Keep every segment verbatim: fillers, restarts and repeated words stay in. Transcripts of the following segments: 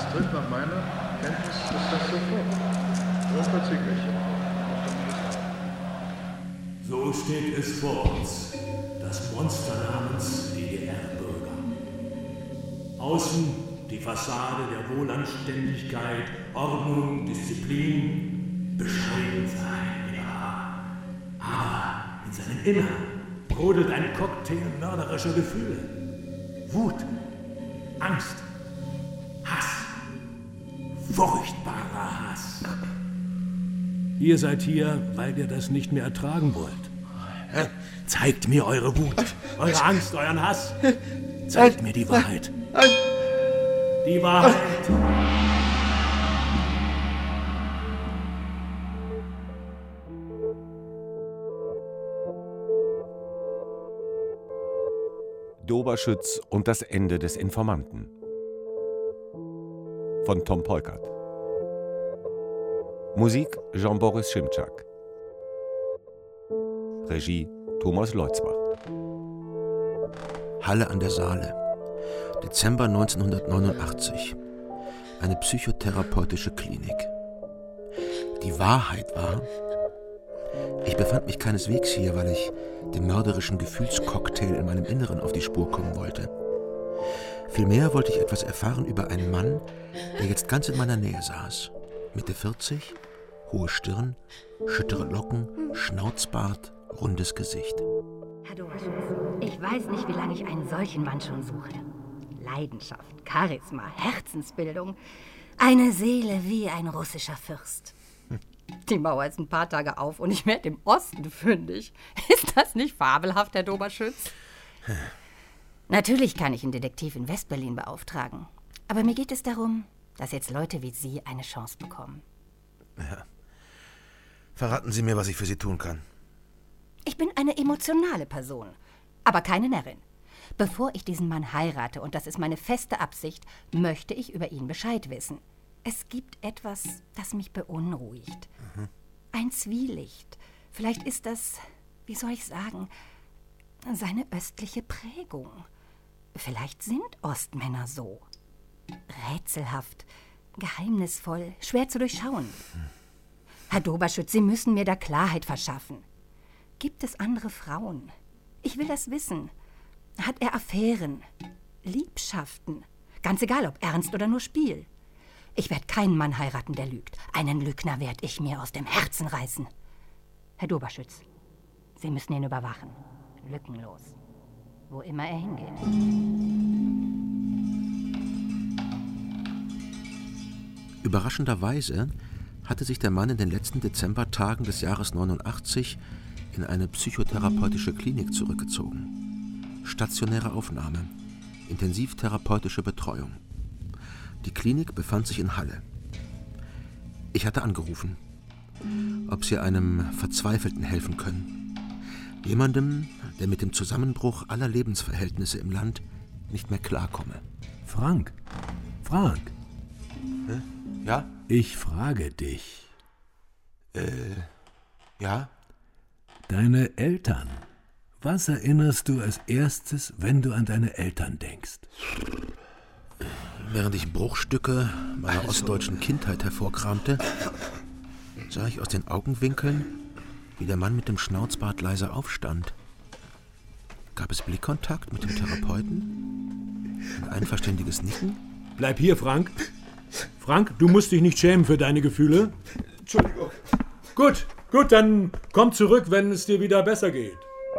Ernst tritt, nach meiner Kenntnis ist das sofort. Unverzüglich. So steht es vor uns. Das Monster namens D D R-Bürger. Außen die Fassade der Wohlanständigkeit, Ordnung, Disziplin, bescheiden sein, ja. Aber in seinem Innern brodelt ein Cocktail mörderischer Gefühle. Wut, Angst, Hass, furchtbarer Hass. Ihr seid hier, weil ihr das nicht mehr ertragen wollt. Zeigt mir eure Wut, eure Angst, euren Hass. Zeigt mir die Wahrheit. Die Wahrheit. Doberschütz und das Ende des Informanten von Tom Peukert. Musik Jean-Boris Schimczak. Regie Thomas Leutzbach. Halle an der Saale, Dezember neunzehnhundertneunundachtzig. Eine psychotherapeutische Klinik. Die Wahrheit war, ich befand mich keineswegs hier, weil ich dem mörderischen Gefühlscocktail in meinem Inneren auf die Spur kommen wollte. Vielmehr wollte ich etwas erfahren über einen Mann, der jetzt ganz in meiner Nähe saß. Mitte vierzig, hohe Stirn, schüttere Locken, Schnauzbart, rundes Gesicht. Herr Doberschütz, ich weiß nicht, wie lange ich einen solchen Mann schon suche. Leidenschaft, Charisma, Herzensbildung. Eine Seele wie ein russischer Fürst. Die Mauer ist ein paar Tage auf und ich werde im Osten fündig. Ist das nicht fabelhaft, Herr Doberschütz? Natürlich kann ich einen Detektiv in Westberlin beauftragen. Aber mir geht es darum, dass jetzt Leute wie Sie eine Chance bekommen. Ja. Verraten Sie mir, was ich für Sie tun kann. Ich bin eine emotionale Person, aber keine Närrin. Bevor ich diesen Mann heirate, und das ist meine feste Absicht, möchte ich über ihn Bescheid wissen. Es gibt etwas, das mich beunruhigt. Mhm. Ein Zwielicht. Vielleicht ist das, wie soll ich sagen, seine östliche Prägung. Vielleicht sind Ostmänner so. Rätselhaft, geheimnisvoll, schwer zu durchschauen. Mhm. Herr Doberschütz, Sie müssen mir da Klarheit verschaffen. Gibt es andere Frauen? Ich will das wissen. Hat er Affären? Liebschaften? Ganz egal, ob ernst oder nur Spiel. Ich werde keinen Mann heiraten, der lügt. Einen Lügner werde ich mir aus dem Herzen reißen. Herr Doberschütz, Sie müssen ihn überwachen. Lückenlos. Wo immer er hingeht. Überraschenderweise hatte sich der Mann in den letzten Dezembertagen des Jahres neunundachtzig in eine psychotherapeutische Klinik zurückgezogen. Stationäre Aufnahme, intensivtherapeutische Betreuung. Die Klinik befand sich in Halle. Ich hatte angerufen, ob sie einem Verzweifelten helfen können. Jemandem, der mit dem Zusammenbruch aller Lebensverhältnisse im Land nicht mehr klarkomme. Frank, Frank. Hä? Ja? Ich frage dich. Äh, ja? Deine Eltern. Was erinnerst du als erstes, wenn du an deine Eltern denkst? Während ich Bruchstücke meiner ostdeutschen Kindheit hervorkramte, sah ich aus den Augenwinkeln, wie der Mann mit dem Schnauzbart leise aufstand. Gab es Blickkontakt mit dem Therapeuten? Ein einverständiges Nicken? Bleib hier, Frank. Frank, du musst dich nicht schämen für deine Gefühle. Entschuldigung. Gut, gut, dann komm zurück, wenn es dir wieder besser geht.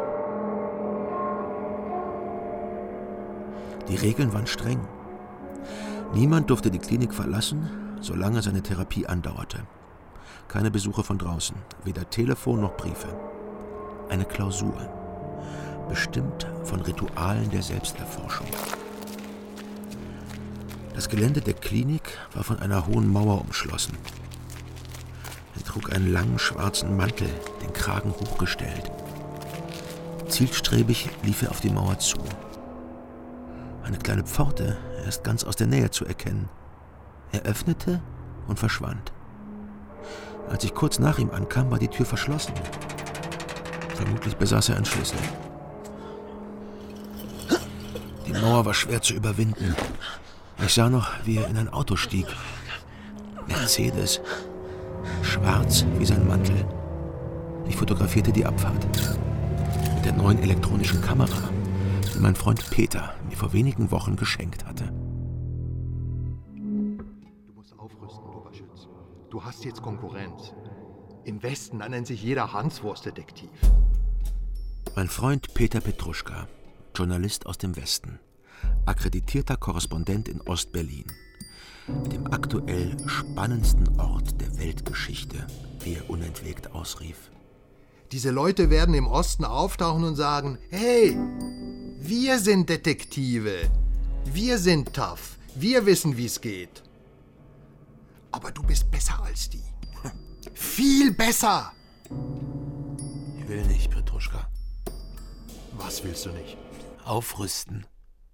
Die Regeln waren streng. Niemand durfte die Klinik verlassen, solange seine Therapie andauerte. Keine Besuche von draußen, weder Telefon noch Briefe. Eine Klausur, bestimmt von Ritualen der Selbsterforschung. Das Gelände der Klinik war von einer hohen Mauer umschlossen. Er trug einen langen schwarzen Mantel, den Kragen hochgestellt. Zielstrebig lief er auf die Mauer zu. Eine kleine Pforte, erst ganz aus der Nähe zu erkennen. Er öffnete und verschwand. Als ich kurz nach ihm ankam, war die Tür verschlossen. Vermutlich besaß er einen Schlüssel. Die Mauer war schwer zu überwinden. Ich sah noch, wie er in ein Auto stieg. Mercedes. Schwarz wie sein Mantel. Ich fotografierte die Abfahrt. Mit der neuen elektronischen Kamera, die mein Freund Peter mir vor wenigen Wochen geschenkt hatte. Du musst aufrüsten, Doberschütz. Du hast jetzt Konkurrenz. Im Westen, da nennt sich jeder Hanswurstdetektiv. Mein Freund Peter Petruschka, Journalist aus dem Westen, akkreditierter Korrespondent in Ostberlin, dem aktuell spannendsten Ort der Weltgeschichte, wie er unentwegt ausrief. Diese Leute werden im Osten auftauchen und sagen, hey, wir sind Detektive, wir sind tough, wir wissen, wie es geht. Aber du bist besser als die. Viel besser! Ich will nicht, Petruschka. Was willst du nicht? Aufrüsten.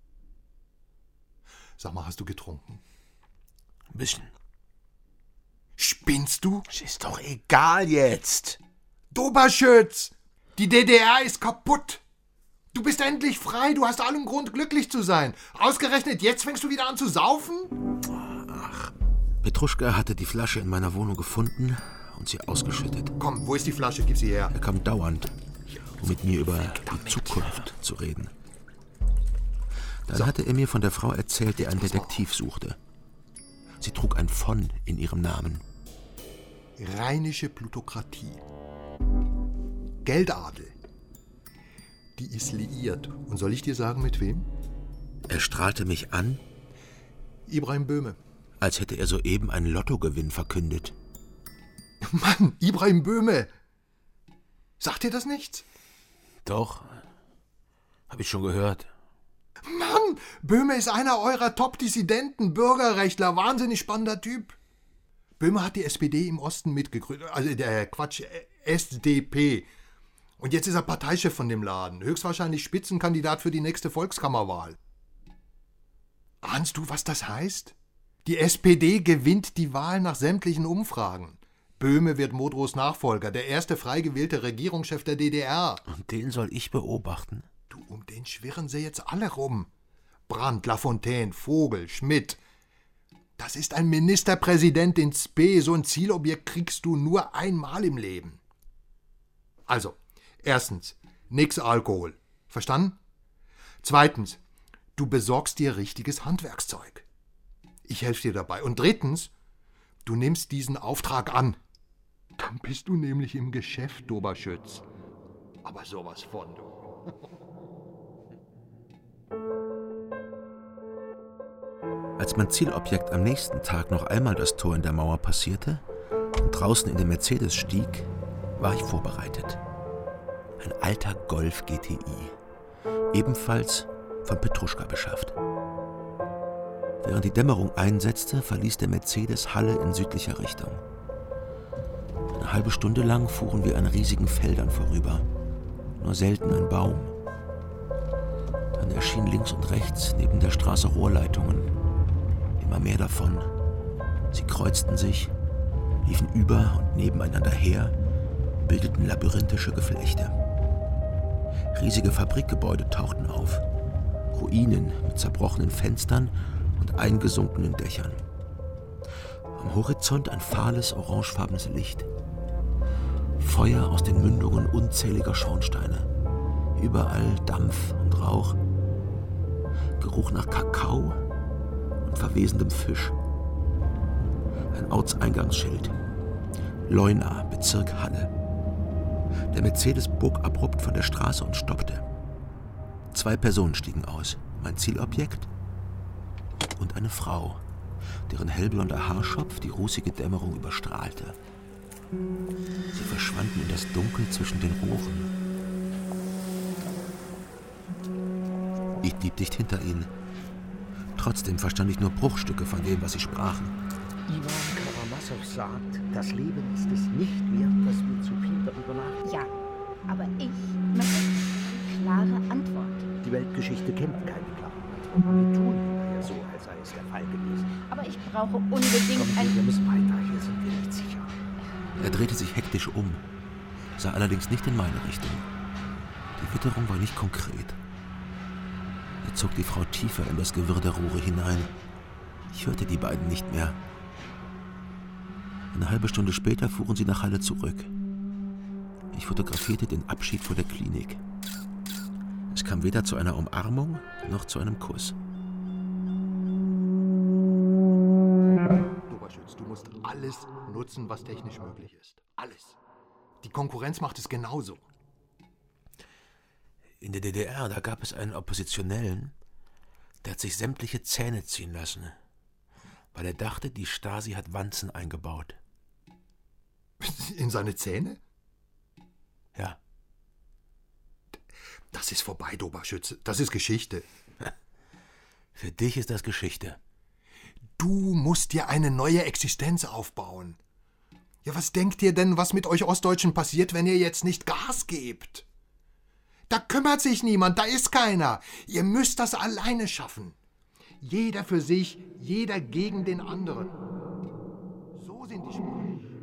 Sag mal, hast du getrunken? Ein bisschen. Spinnst du? Ist doch egal jetzt. Doberschütz! Die D D R ist kaputt! Du bist endlich frei, du hast allen Grund, glücklich zu sein. Ausgerechnet jetzt fängst du wieder an zu saufen? Ach. Petruschka hatte die Flasche in meiner Wohnung gefunden und sie ausgeschüttet. Komm, wo ist die Flasche? Gib sie her. Er kam dauernd, um mit mir über die Zukunft zu reden. Dann hatte er mir von der Frau erzählt, die einen Detektiv suchte. Sie trug ein von in ihrem Namen. Rheinische Plutokratie. Geldadel. Die ist liiert. Und soll ich dir sagen, mit wem? Er strahlte mich an, Ibrahim Böhme. als hätte er soeben einen Lottogewinn verkündet. Mann, Ibrahim Böhme. Sagt dir das nichts? Doch, hab ich schon gehört. Mann, Böhme ist einer eurer Top-Dissidenten, Bürgerrechtler, wahnsinnig spannender Typ. Böhme hat die S P D im Osten mitgegründet, also der Quatsch, S D P. Und jetzt ist er Parteichef von dem Laden, höchstwahrscheinlich Spitzenkandidat für die nächste Volkskammerwahl. Ahnst du, was das heißt? Die S P D gewinnt die Wahl nach sämtlichen Umfragen. Böhme wird Modrows Nachfolger, der erste frei gewählte Regierungschef der D D R. Und den soll ich beobachten? Du, um den schwirren sie jetzt alle rum. Brandt, Lafontaine, Vogel, Schmidt. Das ist ein Ministerpräsident in Spe. So ein Zielobjekt kriegst du nur einmal im Leben. Also, erstens, nix Alkohol. Verstanden? Zweitens, du besorgst dir richtiges Handwerkszeug. Ich helfe dir dabei. Und drittens, du nimmst diesen Auftrag an. Dann bist du nämlich im Geschäft, Doberschütz. Aber sowas von, du. Als mein Zielobjekt am nächsten Tag noch einmal das Tor in der Mauer passierte und draußen in den Mercedes stieg, war ich vorbereitet. Ein alter Golf G T I, ebenfalls von Petruschka beschafft. Während die Dämmerung einsetzte, verließ der Mercedes Halle in südlicher Richtung. Eine halbe Stunde lang fuhren wir an riesigen Feldern vorüber, nur selten ein Baum. Dann erschienen links und rechts neben der Straße Rohrleitungen. Immer mehr davon. Sie kreuzten sich, liefen über und nebeneinander her, bildeten labyrinthische Geflechte. Riesige Fabrikgebäude tauchten auf, Ruinen mit zerbrochenen Fenstern und eingesunkenen Dächern. Am Horizont ein fahles, orangefarbenes Licht. Feuer aus den Mündungen unzähliger Schornsteine. Überall Dampf und Rauch. Geruch nach Kakao und verwesendem Fisch. Ein Ortseingangsschild. Leuna, Bezirk Halle. Der Mercedes bog abrupt von der Straße und stoppte. Zwei Personen stiegen aus. Mein Zielobjekt und eine Frau, deren hellblonder Haarschopf die rußige Dämmerung überstrahlte. Sie verschwanden in das Dunkel zwischen den Rohren. Ich blieb dicht hinter ihnen. Trotzdem verstand ich nur Bruchstücke von dem, was sie sprachen. Iwan Karamassow sagt, das Leben ist es nicht wert, dass wir zu viel darüber nachdenken. Ja, aber ich möchte eine klare Antwort. Die Weltgeschichte kennt keine klaren Antworten. Wir tun hinterher so, als sei es der Fall gewesen. Aber ich brauche unbedingt Kommen ein... wir müssen weiter, hier sind wir nicht sicher. Er drehte sich hektisch um, sah allerdings nicht in meine Richtung. Die Witterung war nicht konkret. Er zog die Frau tiefer in das Gewirr der Rohre hinein. Ich hörte die beiden nicht mehr. Eine halbe Stunde später fuhren sie nach Halle zurück. Ich fotografierte den Abschied vor der Klinik. Es kam weder zu einer Umarmung noch zu einem Kuss. Doberschütz, du musst alles nutzen, was technisch möglich ist. Alles. Die Konkurrenz macht es genauso. In der D D R, da gab es einen Oppositionellen, der hat sich sämtliche Zähne ziehen lassen, weil er dachte, die Stasi hat Wanzen eingebaut. In seine Zähne? Ja. Das ist vorbei, Doberschütz. Das ist Geschichte. Für dich ist das Geschichte. Du musst dir eine neue Existenz aufbauen. Ja, was denkt ihr denn, was mit euch Ostdeutschen passiert, wenn ihr jetzt nicht Gas gebt? Da kümmert sich niemand, da ist keiner. Ihr müsst das alleine schaffen. Jeder für sich, jeder gegen den anderen. So sind die Sprüche.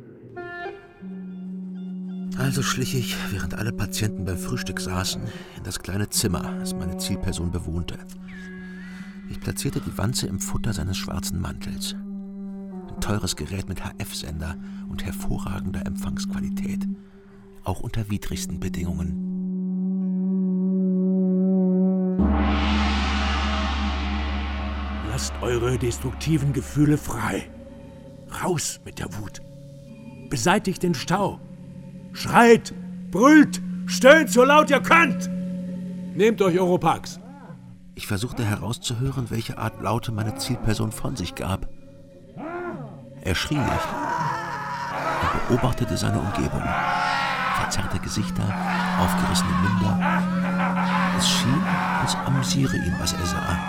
Also schlich ich, während alle Patienten beim Frühstück saßen, in das kleine Zimmer, das meine Zielperson bewohnte. Ich platzierte die Wanze im Futter seines schwarzen Mantels. Ein teures Gerät mit H F-Sender und hervorragender Empfangsqualität. Auch unter widrigsten Bedingungen. Lasst eure destruktiven Gefühle frei. Raus mit der Wut. Beseitigt den Stau. Schreit, brüllt, stöhnt so laut ihr könnt. Nehmt euch Europax. Ich versuchte herauszuhören, welche Art Laute meine Zielperson von sich gab. Er schrie nicht. Er beobachtete seine Umgebung. Verzerrte Gesichter, aufgerissene Münder. Es schien, als amüsiere ihn, was er sah.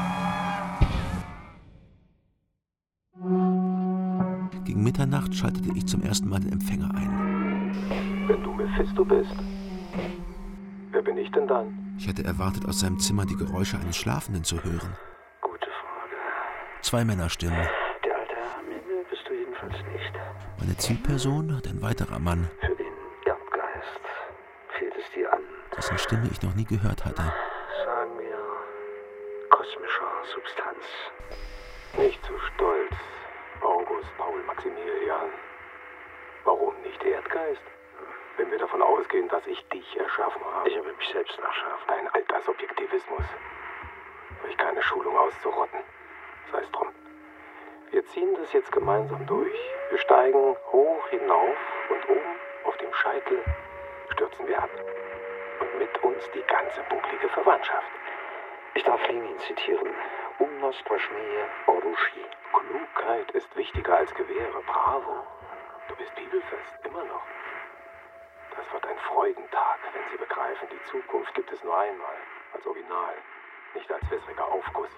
Gegen Mitternacht schaltete ich zum ersten Mal den Empfänger ein. Wenn du Mephisto bist, wer bin ich denn dann? Ich hatte erwartet, aus seinem Zimmer die Geräusche eines Schlafenden zu hören. Gute Frage. Zwei Männerstimmen. Der alte Herr am Himmel bist du jedenfalls nicht. Meine Zielperson und ein weiterer Mann, Für den Erdgeist fehlt es dir an, dessen Stimme ich noch nie gehört hatte. sagen wir, kosmischer Substanz. Nicht zu stolz, August Paul Maximilian. Warum nicht Erdgeist? Wenn wir davon ausgehen, dass ich dich erschaffen habe. Ich habe mich selbst erschaffen. Ein alter Subjektivismus. Durch keine Schulung auszurotten. Sei es drum. Wir ziehen das jetzt gemeinsam durch. Wir steigen hoch hinauf und oben auf dem Scheitel stürzen wir ab. Und mit uns die ganze bucklige Verwandtschaft. Ich darf Lenin zitieren. Umnost Vashmeye Orushi. Klugheit ist wichtiger als Gewehre. Bravo. Du bist bibelfest, immer noch. Das wird ein Freudentag, wenn Sie begreifen, die Zukunft gibt es nur einmal, als Original, nicht als wässriger Aufguss.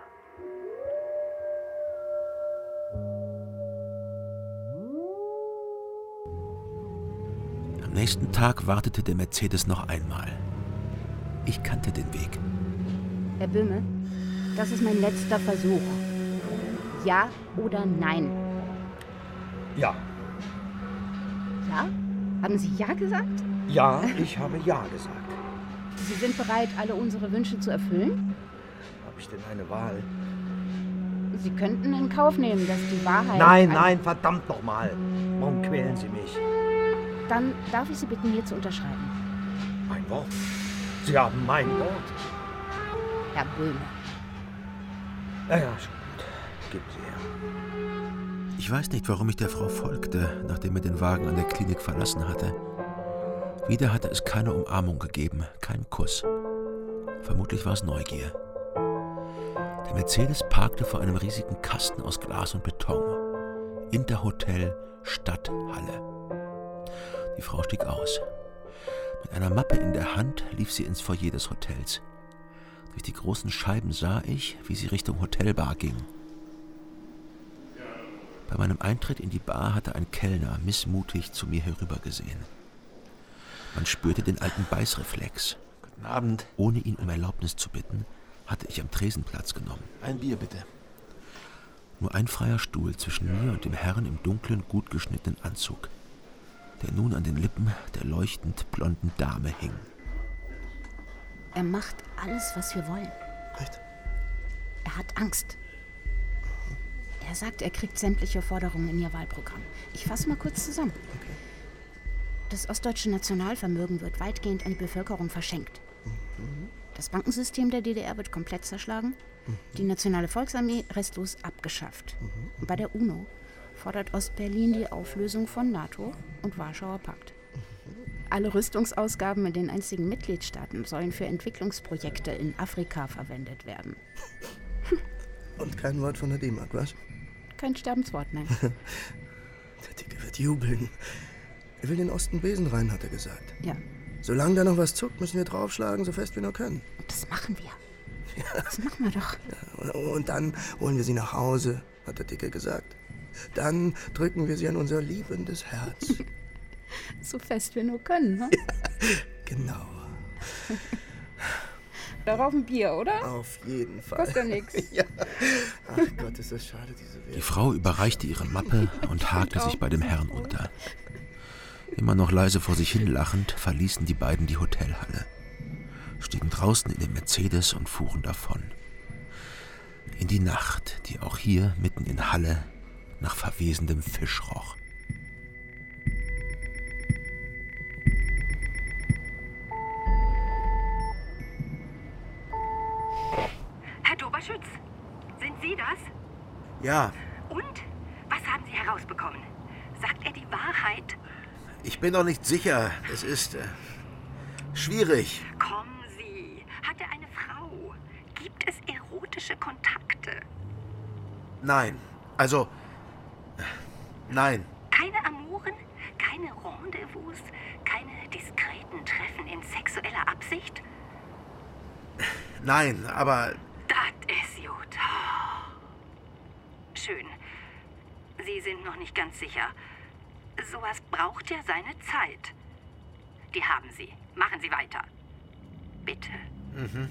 Am nächsten Tag wartete der Mercedes noch einmal. Ich kannte den Weg. Herr Böhme, das ist mein letzter Versuch. Ja oder nein? Ja. Ja? Haben Sie ja gesagt? Ja, ich habe ja gesagt. Sie sind bereit, alle unsere Wünsche zu erfüllen? Habe ich denn eine Wahl? Sie könnten in Kauf nehmen, dass die Wahrheit... Nein, nein, verdammt nochmal. Warum quälen Sie mich? Dann darf ich Sie bitten, hier zu unterschreiben. Mein Wort. Sie haben mein Wort. Herr Böhme. Ja, ja, schon gut. Geben Sie her. Ich weiß nicht, warum ich der Frau folgte, nachdem er den Wagen an der Klinik verlassen hatte. Wieder hatte es keine Umarmung gegeben, keinen Kuss. Vermutlich war es Neugier. Der Mercedes parkte vor einem riesigen Kasten aus Glas und Beton. Interhotel Stadthalle. Die Frau stieg aus. Mit einer Mappe in der Hand lief sie ins Foyer des Hotels. Durch die großen Scheiben sah ich, wie sie Richtung Hotelbar ging. Bei meinem Eintritt in die Bar hatte ein Kellner missmutig zu mir herübergesehen. Man spürte den alten Beißreflex. Guten Abend. Ohne ihn um Erlaubnis zu bitten, hatte ich am Tresen Platz genommen. Ein Bier, bitte. Nur ein freier Stuhl zwischen mir und dem Herrn im dunklen, gut geschnittenen Anzug, der nun an den Lippen der leuchtend blonden Dame hing. Er macht alles, was wir wollen. Recht. Er hat Angst. Er sagt, er kriegt sämtliche Forderungen in ihr Wahlprogramm. Ich fasse mal kurz zusammen. Okay. Das ostdeutsche Nationalvermögen wird weitgehend an die Bevölkerung verschenkt. Mhm. Das Bankensystem der D D R wird komplett zerschlagen. Mhm. Die Nationale Volksarmee restlos abgeschafft. Mhm. Und bei der UNO fordert Ostberlin die Auflösung von NATO und Warschauer Pakt. Alle Rüstungsausgaben in den einzigen Mitgliedstaaten sollen für Entwicklungsprojekte in Afrika verwendet werden. Und kein Wort von der D-Mark, was? Kein Sterbenswort, nein. Der Dicke wird jubeln. Er will den Osten Besen rein, hat er gesagt. Ja. Solange da noch was zuckt, müssen wir draufschlagen, so fest wir nur können. Und das machen wir. Ja. Das machen wir doch. Ja, und dann holen wir sie nach Hause, hat der Dicke gesagt. Dann drücken wir sie an unser liebendes Herz. So fest wir nur können, ne? Ja, genau. Darauf ein Bier, oder? Auf jeden Fall. Kostet ja nichts. Ja. Ach Gott, ist das schade, diese Welt. Die Frau überreichte ihre Mappe und hakte sich bei dem Herrn unter. Immer noch leise vor sich hin lachend, verließen die beiden die Hotelhalle, stiegen draußen in den Mercedes und fuhren davon. In die Nacht, die auch hier mitten in Halle nach verwesendem Fisch roch. Herr Doberschütz, sind Sie das? Ja, Und? Was haben Sie herausbekommen? Sagt er die Wahrheit? ich bin noch nicht sicher. Es ist äh, schwierig. Kommen Sie. Hat er eine Frau? Gibt es erotische Kontakte? Nein, also, äh, nein. Keine Amoren? Keine Rendezvous? Keine diskreten Treffen in sexueller Absicht? Nein, aber Das ist gut. Schön. Sie sind noch nicht ganz sicher. Sowas braucht ja seine Zeit. Die haben Sie. Machen Sie weiter. Bitte. Mhm.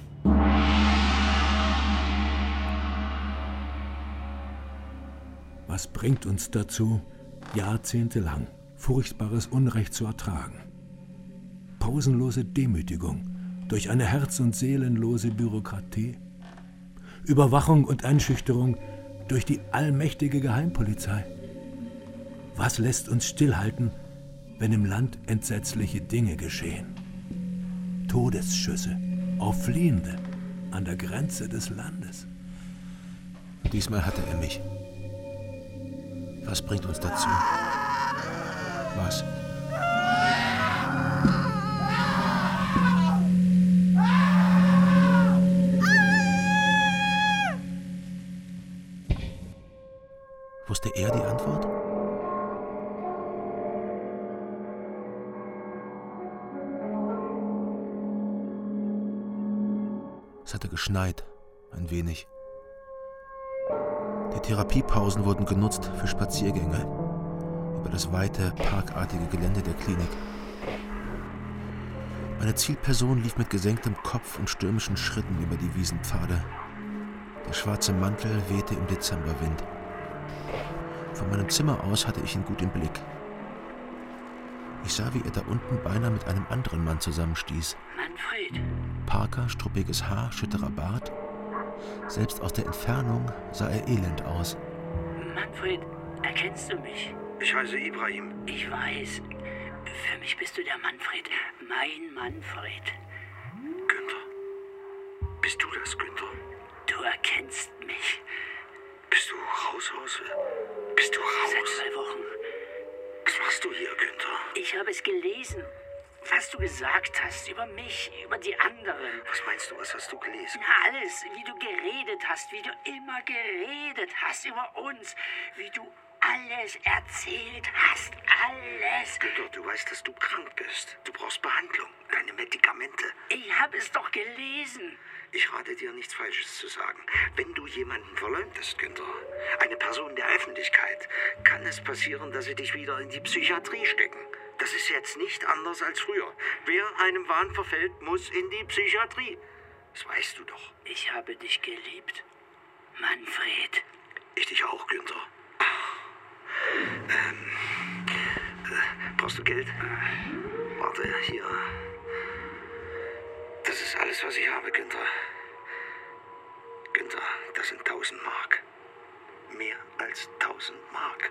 Was bringt uns dazu, jahrzehntelang furchtbares Unrecht zu ertragen? Pausenlose Demütigung durch eine herz- und seelenlose Bürokratie? Überwachung und Einschüchterung durch die allmächtige Geheimpolizei? Was lässt uns stillhalten, wenn im Land entsetzliche Dinge geschehen? Todesschüsse auf Fliehende an der Grenze des Landes. Diesmal hatte er mich. Was bringt uns dazu? Was? Wusste er die Antwort? Es hatte geschneit, ein wenig. Die Therapiepausen wurden genutzt für Spaziergänge über das weite, parkartige Gelände der Klinik. Meine Zielperson lief mit gesenktem Kopf und stürmischen Schritten über die Wiesenpfade. Der schwarze Mantel wehte im Dezemberwind. Von meinem Zimmer aus hatte ich ihn gut im Blick. Ich sah, wie er da unten beinahe mit einem anderen Mann zusammenstieß. Manfred! Parker, struppiges Haar, schütterer Bart. Selbst aus der Entfernung sah er elend aus. Manfred, erkennst du mich? Ich heiße Ibrahim. Ich weiß. Für mich bist du der Manfred. Mein Manfred. Günther. Bist du das, Günther? Du erkennst mich. Bist du raus, Hause? Bist du raus? Seit zwei Wochen. Was machst du hier, Günther? Ich habe es gelesen. Was du gesagt hast über mich, über die anderen. Was meinst du, was hast du gelesen? Na, alles, wie du geredet hast, wie du immer geredet hast über uns, wie du alles erzählt hast, alles. Günther, du weißt, dass du krank bist. Du brauchst Behandlung, deine Medikamente. Ich habe es doch gelesen. Ich rate dir, nichts Falsches zu sagen. Wenn du jemanden verleumdest, Günther, eine Person der Öffentlichkeit, kann es passieren, dass sie dich wieder in die Psychiatrie stecken. Das ist jetzt nicht anders als früher. Wer einem Wahn verfällt, muss in die Psychiatrie. Das weißt du doch. Ich habe dich geliebt, Manfred. Ich dich auch, Günther. Ähm, äh, brauchst du Geld? Warte, hier. Das ist alles, was ich habe, Günther. Günther, das sind tausend Mark. mehr als tausend Mark.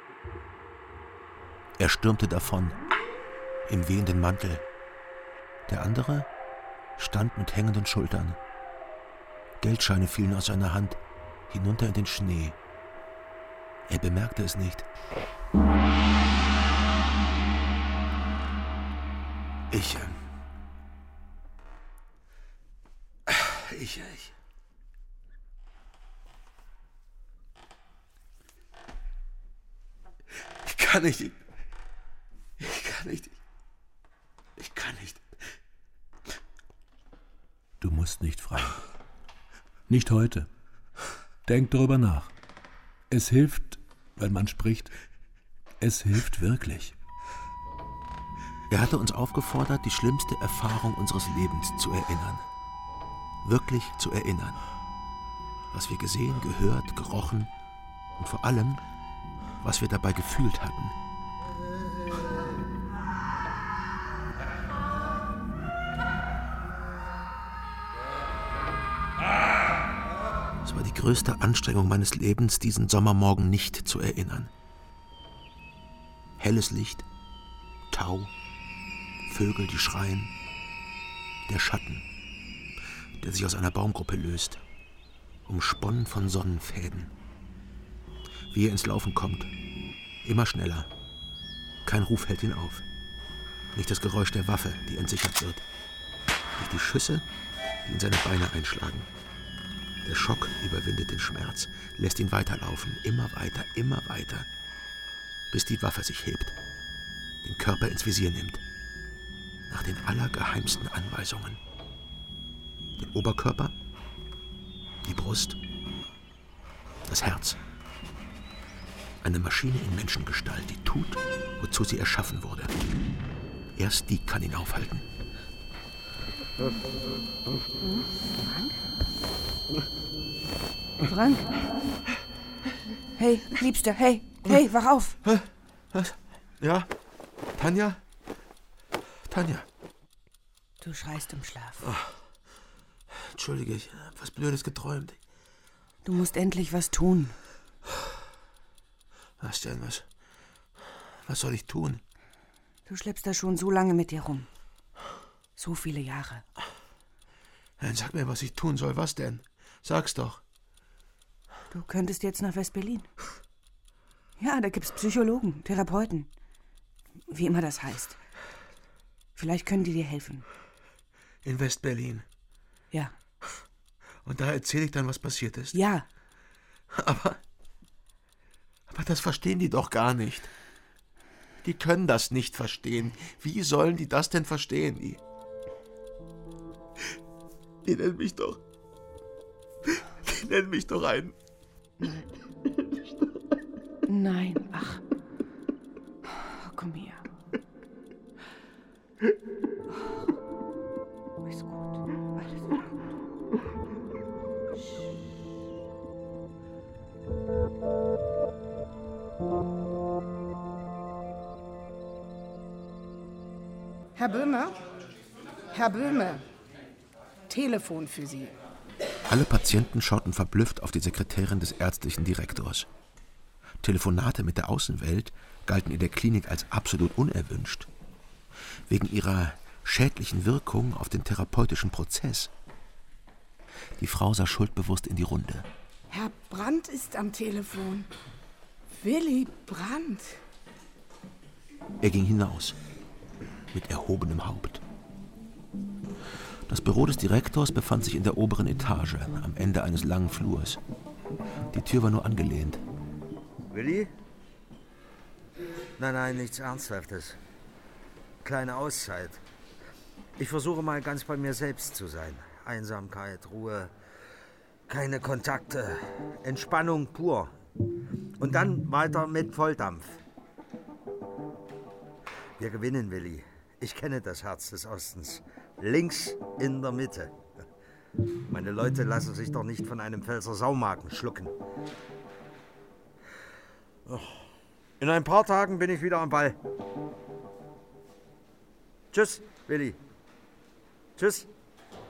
Er stürmte davon, im wehenden Mantel. Der andere stand mit hängenden Schultern. Geldscheine fielen aus seiner Hand, hinunter in den Schnee. Er bemerkte es nicht. Ich, äh, ich, ich, ich kann nicht, ich, ich kann nicht, ich kann nicht. Du musst nicht, Frank. Nicht heute. Denk darüber nach. Es hilft, wenn man spricht. Es hilft wirklich. Er hatte uns aufgefordert, die schlimmste Erfahrung unseres Lebens zu erinnern. Wirklich zu erinnern. Was wir gesehen, gehört, gerochen und vor allem, was wir dabei gefühlt hatten. Es war die größte Anstrengung meines Lebens, diesen Sommermorgen nicht zu erinnern. Helles Licht, Tau, Vögel, die schreien, der Schatten, der sich aus einer Baumgruppe löst, umsponnen von Sonnenfäden. Wie er ins Laufen kommt, immer schneller. Kein Ruf hält ihn auf. Nicht das Geräusch der Waffe, die entsichert wird. Nicht die Schüsse, die in seine Beine einschlagen. Der Schock überwindet den Schmerz, lässt ihn weiterlaufen, immer weiter, immer weiter, bis die Waffe sich hebt, den Körper ins Visier nimmt. Nach den allergeheimsten Anweisungen. Den Oberkörper, die Brust, das Herz. Eine Maschine in Menschengestalt, die tut, wozu sie erschaffen wurde. Erst die kann ihn aufhalten. Frank? Frank? Hey, Liebster, hey, hey, wach auf! Was? Ja? Tanja? Tanja? Du schreist im Schlaf. Oh. Entschuldige, ich habe was Blödes geträumt. Du musst endlich was tun. Was denn? Was, was soll ich tun? Du schleppst das schon so lange mit dir rum. So viele Jahre. Dann sag mir, was ich tun soll. Was denn? Sag's doch. Du könntest jetzt nach West-Berlin. Ja, da gibt's Psychologen, Therapeuten. Wie immer das heißt. Vielleicht können die dir helfen. In West-Berlin? Ja. Und da erzähle ich dann, was passiert ist? Ja. Aber... Aber das verstehen die doch gar nicht. Die können das nicht verstehen. Wie sollen die das denn verstehen? Die, die nennen mich doch... Die nennen mich doch einen... Nein, ach. Komm her. Oh, ist gut. Alles wird gut. Herr Böhme? Herr Böhme? Telefon für Sie. Alle Patienten schauten verblüfft auf die Sekretärin des ärztlichen Direktors. Telefonate mit der Außenwelt galten in der Klinik als absolut unerwünscht. Wegen ihrer schädlichen Wirkung auf den therapeutischen Prozess. Die Frau sah schuldbewusst in die Runde. Herr Brandt ist am Telefon. Willy Brandt. Er ging hinaus, mit erhobenem Haupt. Das Büro des Direktors befand sich in der oberen Etage, am Ende eines langen Flurs. Die Tür war nur angelehnt. Willi? Nein, nein, nichts Ernsthaftes. Kleine Auszeit. Ich versuche mal ganz bei mir selbst zu sein. Einsamkeit, Ruhe, keine Kontakte, Entspannung pur. Und dann weiter mit Volldampf. Wir gewinnen, Willi. Ich kenne das Herz des Ostens. Links in der Mitte. Meine Leute lassen sich doch nicht von einem Pfälzer Saumagen schlucken. In ein paar Tagen bin ich wieder am Ball. Tschüss, Willi. Tschüss.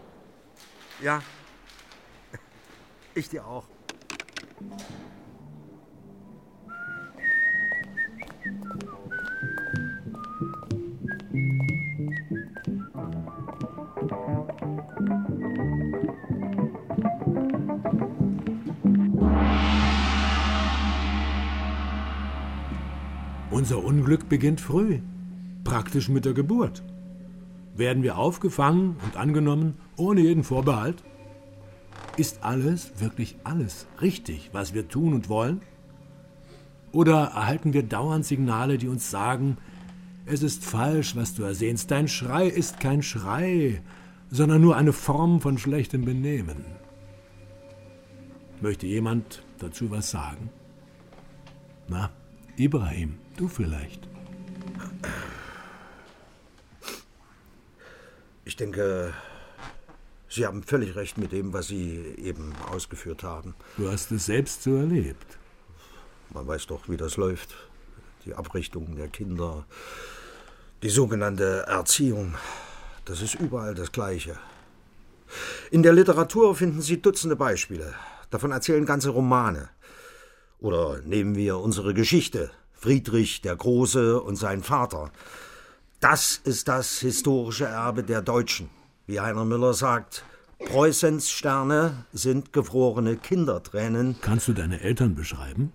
Ja. Ich dir auch. Unser Unglück beginnt früh, praktisch mit der Geburt. Werden wir aufgefangen und angenommen, ohne jeden Vorbehalt? Ist alles, wirklich alles, richtig, was wir tun und wollen? Oder erhalten wir dauernd Signale, die uns sagen, es ist falsch, was du ersehnst. Dein Schrei ist kein Schrei, sondern nur eine Form von schlechtem Benehmen. Möchte jemand dazu was sagen? Na, Ibrahim, du vielleicht. Ich denke, Sie haben völlig recht mit dem, was Sie eben ausgeführt haben. Du hast es selbst so erlebt. Man weiß doch, wie das läuft. Die Abrichtung der Kinder, die sogenannte Erziehung, das ist überall das Gleiche. In der Literatur finden Sie Dutzende Beispiele. Davon erzählen ganze Romane. Oder nehmen wir unsere Geschichte, Friedrich der Große und sein Vater. Das ist das historische Erbe der Deutschen. Wie Heiner Müller sagt, Preußens Sterne sind gefrorene Kindertränen. Kannst du deine Eltern beschreiben?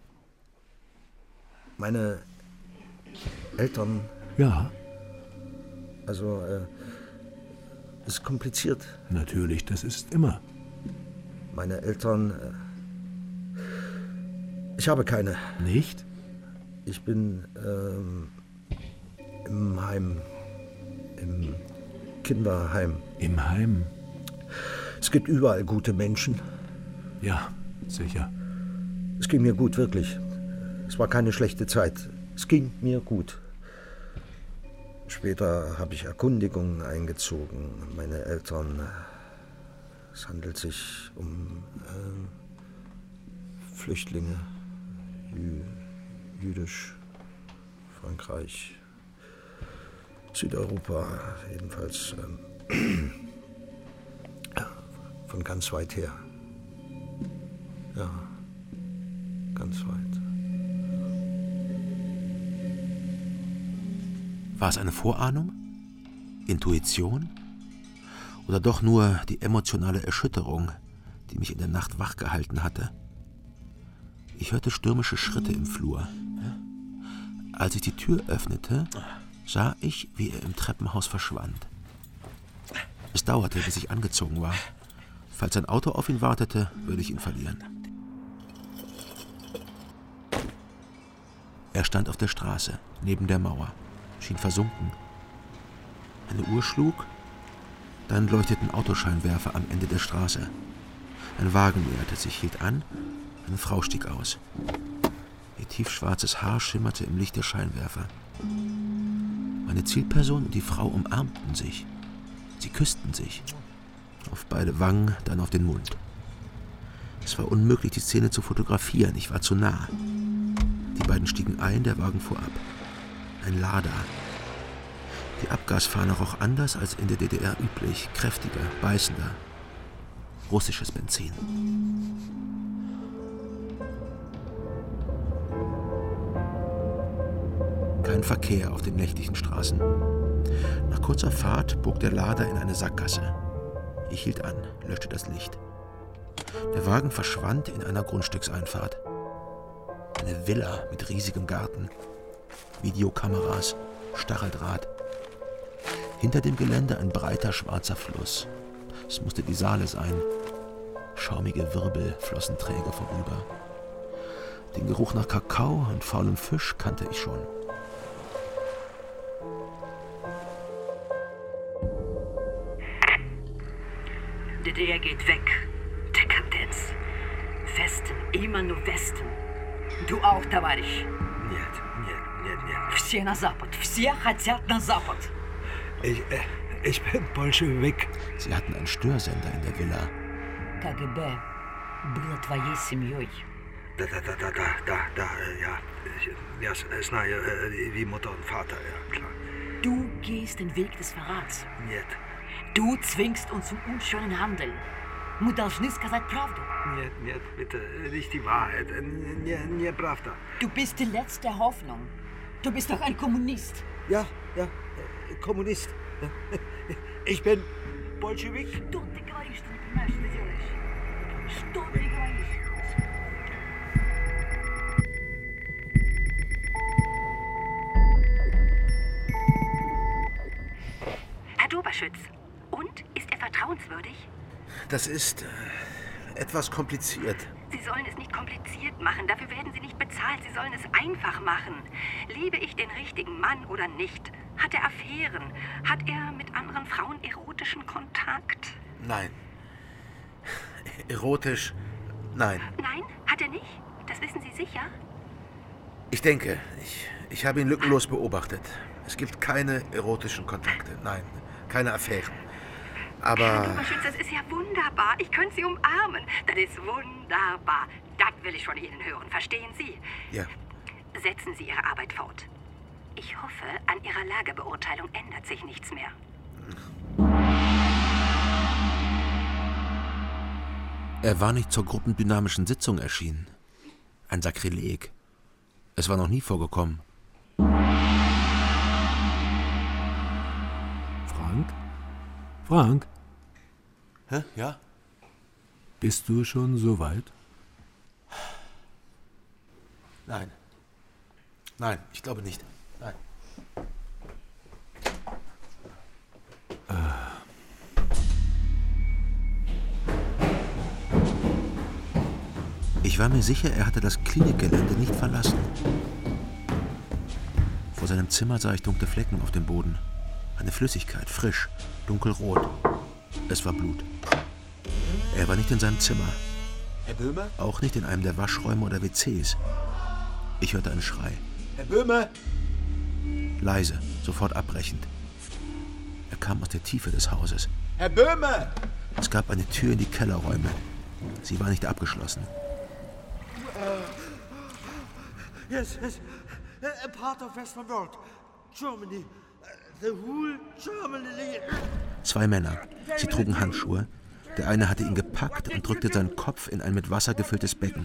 Meine Eltern? Ja. Also, äh, ist kompliziert. Natürlich, das ist immer. Meine Eltern... Äh, ich habe keine. Nicht? Ich bin ähm, im Heim. Im Kinderheim. Im Heim? Es gibt überall gute Menschen. Ja, sicher. Es ging mir gut, wirklich. Es war keine schlechte Zeit. Es ging mir gut. Später habe ich Erkundigungen eingezogen. Meine Eltern. Es handelt sich um äh, Flüchtlinge. Jü Jüdisch. Frankreich. Südeuropa. Jedenfalls ähm, von ganz weit her. Ja, ganz weit. War es eine Vorahnung? Intuition? Oder doch nur die emotionale Erschütterung, die mich in der Nacht wachgehalten hatte? Ich hörte stürmische Schritte im Flur. Als ich die Tür öffnete, sah ich, wie er im Treppenhaus verschwand. Es dauerte, bis ich angezogen war. Falls ein Auto auf ihn wartete, würde ich ihn verlieren. Er stand auf der Straße, neben der Mauer, schien versunken. Eine Uhr schlug, dann leuchteten Autoscheinwerfer am Ende der Straße. Ein Wagen näherte sich, hielt an, eine Frau stieg aus. Ihr tiefschwarzes Haar schimmerte im Licht der Scheinwerfer. Meine Zielperson und die Frau umarmten sich. Sie küssten sich. Auf beide Wangen, dann auf den Mund. Es war unmöglich, die Szene zu fotografieren. Ich war zu nah. Die beiden stiegen ein, der Wagen fuhr ab. Ein Lada. Die Abgasfahne roch anders als in der D D R üblich. Kräftiger, beißender. Russisches Benzin. Kein Verkehr auf den nächtlichen Straßen. Nach kurzer Fahrt bog der Lader in eine Sackgasse. Ich hielt an, löschte das Licht. Der Wagen verschwand in einer Grundstückseinfahrt. Eine Villa mit riesigem Garten. Videokameras, Stacheldraht. Hinter dem Gelände ein breiter schwarzer Fluss. Es musste die Saale sein. Schaumige Wirbel flossen träge vorüber. Den Geruch nach Kakao und faulem Fisch kannte ich schon. D D R geht weg. Dekadenz. Westen, immer nur Westen. Du auch, товарищ. Нет, нет, нет, нет. Все на Запад. Все хотят на Запад. Ich, äh, ich bin Bolschewik. Sie hatten einen Störsender in der Villa. К Г Б было твоей семьей. Da, da, da, da, da, da, da, ja. Ja, знаю, wie Mutter und Vater, ja, klar. Du gehst den Weg des Verrats. Нет. Du zwingst uns zum unschönen Handeln. Мы должны сказать правду. Нет, нет, bitte, nicht die Wahrheit. Не, не правда. Du bist die letzte Hoffnung. Du bist doch ein Kommunist. Ja, ja, Kommunist. Ich bin Bolschewik? Что ты говоришь, что не понимаешь, что ты делаешь? Что ты говоришь? Herr Doberschütz, und? Ist er vertrauenswürdig? Das ist äh, etwas kompliziert. Sie sollen es nicht kompliziert machen. Dafür werden Sie nicht bezahlt. Sie sollen es einfach machen. Liebe ich den richtigen Mann oder nicht? Hat er Affären? Hat er mit anderen Frauen erotischen Kontakt? Nein. Erotisch? Nein. Nein? Hat er nicht? Das wissen Sie sicher? Ich denke, ich, ich habe ihn lückenlos beobachtet. Es gibt keine erotischen Kontakte. Nein, keine Affären. Aber... Herr Doberschütz, das ist ja wunderbar. Ich könnte Sie umarmen. Das ist wunderbar. Das will ich von Ihnen hören. Verstehen Sie? Ja. Setzen Sie Ihre Arbeit fort. Ich hoffe, an Ihrer Lagebeurteilung ändert sich nichts mehr. Er war nicht zur gruppendynamischen Sitzung erschienen. Ein Sakrileg. Es war noch nie vorgekommen. Frank? Frank? Hä? Ja? Bist du schon so weit? Nein. Nein, ich glaube nicht. Nein. Äh. Ich war mir sicher, er hatte das Klinikgelände nicht verlassen. Vor seinem Zimmer sah ich dunkle Flecken auf dem Boden. Eine Flüssigkeit, frisch, dunkelrot. Es war Blut. Er war nicht in seinem Zimmer. Herr Böhme? Auch nicht in einem der Waschräume oder W Cs. Ich hörte einen Schrei. Herr Böhme? Leise, sofort abbrechend. Er kam aus der Tiefe des Hauses. Herr Böhme! Es gab eine Tür in die Kellerräume. Sie war nicht abgeschlossen. Yes, yes. A part of Western World. Germany. The whole Germany. Zwei Männer. Sie trugen Handschuhe. Der eine hatte ihn gepackt und drückte seinen Kopf in ein mit Wasser gefülltes Becken.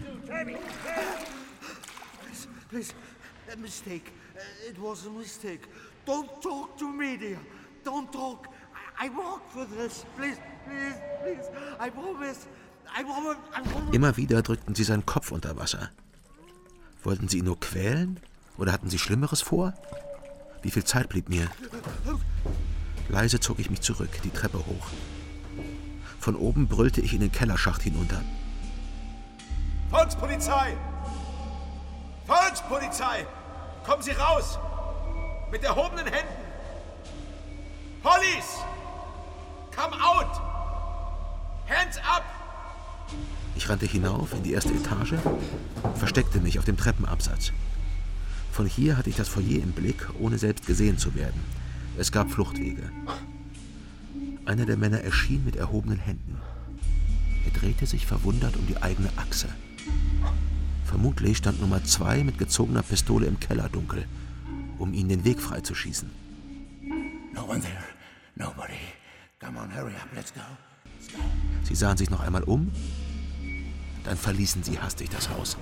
Please, please. A mistake. It was a mistake. Don't talk to media. Don't talk. I, I work for this. Please, please, please. I promise. I promise. I promise. Immer wieder drückten sie seinen Kopf unter Wasser. Wollten sie ihn nur quälen? Oder hatten sie Schlimmeres vor? Wie viel Zeit blieb mir? Leise zog ich mich zurück, die Treppe hoch. Von oben brüllte ich in den Kellerschacht hinunter. Volkspolizei! Volkspolizei! Kommen Sie raus! Mit erhobenen Händen! Police! Come out! Hands up! Ich rannte hinauf in die erste Etage, versteckte mich auf dem Treppenabsatz. Von hier hatte ich das Foyer im Blick, ohne selbst gesehen zu werden. Es gab Fluchtwege. Einer der Männer erschien mit erhobenen Händen. Er drehte sich verwundert um die eigene Achse. Vermutlich stand Nummer zwei mit gezogener Pistole im Kellerdunkel, um ihnen den Weg freizuschießen. No one there. Nobody. Come on, hurry up, let's go. Let's go. Sie sahen sich noch einmal um, dann verließen sie hastig das Haus.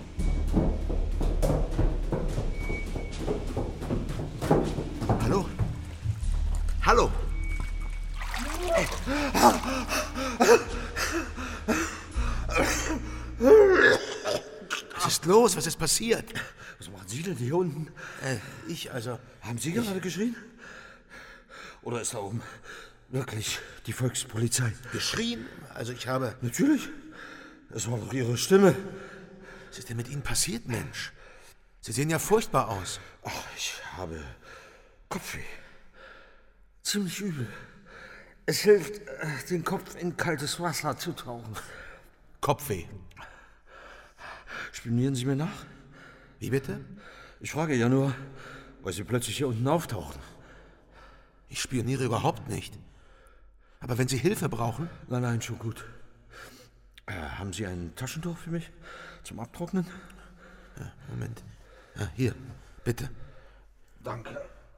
Hallo? Hallo? Was ist los? Was ist passiert? Was machen Sie denn hier unten? Äh, ich also... Haben Sie gerade geschrien? Oder ist da oben wirklich die Volkspolizei? Geschrien? Also ich habe... Natürlich. Es war doch Ihre Stimme. Was ist denn mit Ihnen passiert, Mensch? Sie sehen ja furchtbar aus. Ach, ich habe Kopfweh. Ziemlich übel. Es hilft, den Kopf in kaltes Wasser zu tauchen. Kopfweh. Spionieren Sie mir nach? Wie bitte? Ich frage ja nur, weil Sie plötzlich hier unten auftauchen. Ich spioniere überhaupt nicht. Aber wenn Sie Hilfe brauchen... Nein, nein, schon gut. Äh, haben Sie ein Taschentuch für mich zum Abtrocknen? Ja, Moment. Ja, hier, bitte. Danke.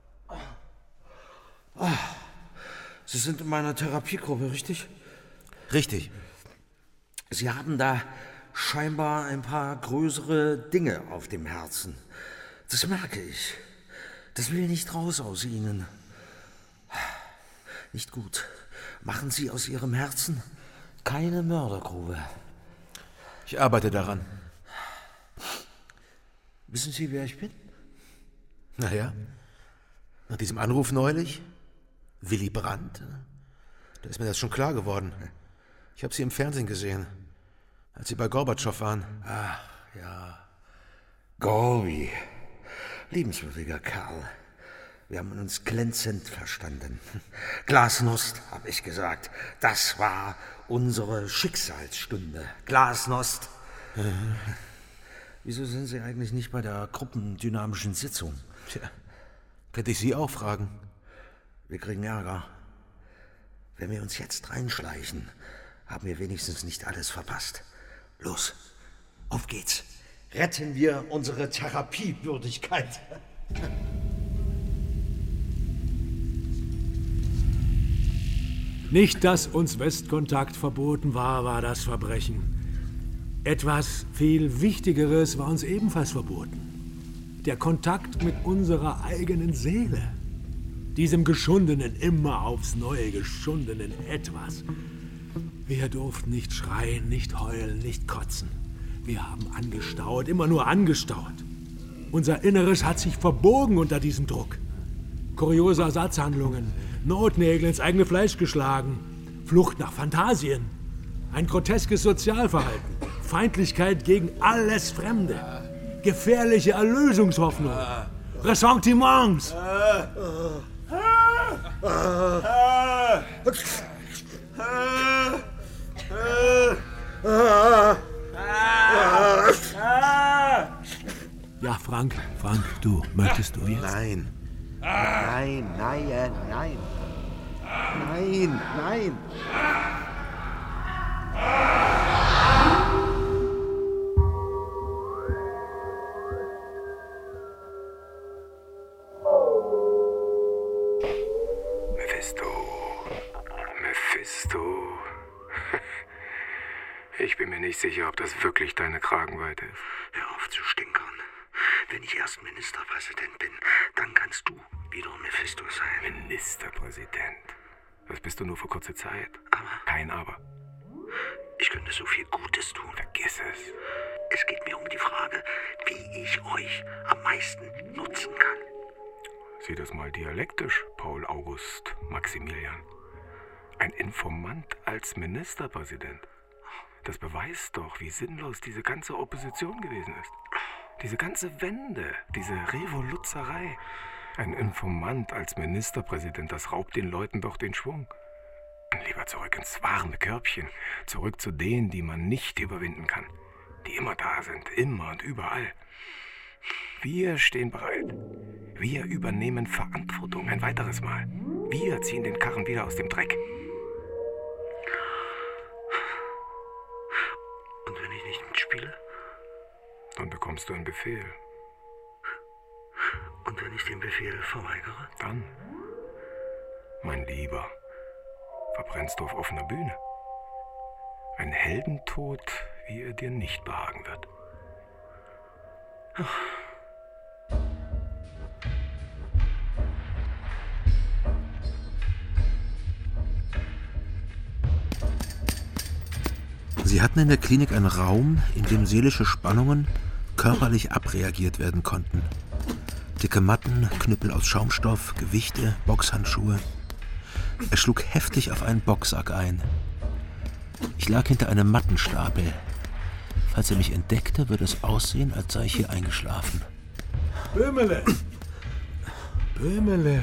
Ah, Sie sind in meiner Therapiegruppe, richtig? Richtig. Sie haben da scheinbar ein paar größere Dinge auf dem Herzen. Das merke ich. Das will nicht raus aus Ihnen. Nicht gut. Machen Sie aus Ihrem Herzen keine Mördergrube. Ich arbeite daran. Wissen Sie, wer ich bin? Naja, nach diesem Anruf neulich, Willy Brandt, da ist mir das schon klar geworden. Ich habe Sie im Fernsehen gesehen, als Sie bei Gorbatschow waren. Ach, ja. Gorbi. Liebenswürdiger Kerl. Wir haben uns glänzend verstanden. Glasnost, habe ich gesagt. Das war unsere Schicksalsstunde. Glasnost. Mhm. Wieso sind Sie eigentlich nicht bei der gruppendynamischen Sitzung? Tja, könnte ich Sie auch fragen. Wir kriegen Ärger. Wenn wir uns jetzt reinschleichen, haben wir wenigstens nicht alles verpasst. Los, auf geht's. Retten wir unsere Therapiewürdigkeit. Nicht, dass uns Westkontakt verboten war, war das Verbrechen. Etwas viel Wichtigeres war uns ebenfalls verboten. Der Kontakt mit unserer eigenen Seele. Diesem geschundenen, immer aufs Neue geschundenen Etwas. Wir durften nicht schreien, nicht heulen, nicht kotzen. Wir haben angestaut, immer nur angestaut. Unser Inneres hat sich verbogen unter diesem Druck. Kuriose Ersatzhandlungen, Notnägel ins eigene Fleisch geschlagen, Flucht nach Phantasien, ein groteskes Sozialverhalten, Feindlichkeit gegen alles Fremde, gefährliche Erlösungshoffnung, Ressentiments. Ja, Frank, Frank, du, möchtest du jetzt? Nein. Nein, nein, nein. Nein, nein. Mephisto. Mephisto. Ich bin mir nicht sicher, ob das wirklich deine Kragenweite ist. Hör auf zu stinkern. Wenn ich erst Ministerpräsident bin, dann kannst du wieder Mephisto sein. Ministerpräsident? Das bist du nur für kurze Zeit. Aber? Kein Aber. Ich könnte so viel Gutes tun. Vergiss es. Es geht mir um die Frage, wie ich euch am meisten nutzen kann. Sieh das mal dialektisch, Paul August Maximilian. Ein Informant als Ministerpräsident. Das beweist doch, wie sinnlos diese ganze Opposition gewesen ist. Diese ganze Wende, diese Revoluzerei. Ein Informant als Ministerpräsident, das raubt den Leuten doch den Schwung. Lieber zurück ins warme Körbchen, zurück zu denen, die man nicht überwinden kann, die immer da sind, immer und überall. Wir stehen bereit. Wir übernehmen Verantwortung ein weiteres Mal. Wir ziehen den Karren wieder aus dem Dreck. Und wenn ich nicht mitspiele? Dann bekommst du einen Befehl. Und wenn ich den Befehl verweigere? Dann, mein Lieber, verbrennst du auf offener Bühne. Ein Heldentod, wie er dir nicht behagen wird. Sie hatten in der Klinik einen Raum, in dem seelische Spannungen körperlich abreagiert werden konnten. Dicke Matten, Knüppel aus Schaumstoff, Gewichte, Boxhandschuhe. Er schlug heftig auf einen Boxsack ein. Ich lag hinter einem Mattenstapel. Falls er mich entdeckte, würde es aussehen, als sei ich hier eingeschlafen. Böhmele! Böhmele!